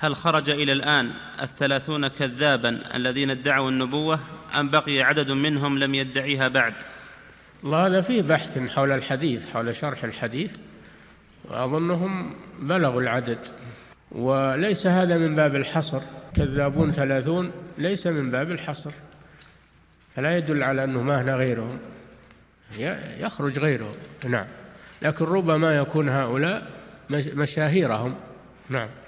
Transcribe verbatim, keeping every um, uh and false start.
هل خرج إلى الآن الثلاثون كذابا الذين ادعوا النبوة أم بقي عدد منهم لم يدعيها بعد؟ الله، هذا فيه بحث حول الحديث، حول شرح الحديث، وأظنهم بلغوا العدد، وليس هذا من باب الحصر. كذابون ثلاثون ليس من باب الحصر، فلا يدل على أنه ما هنا غيرهم، يخرج غيرهم. نعم، لكن ربما يكون هؤلاء مشاهيرهم. نعم.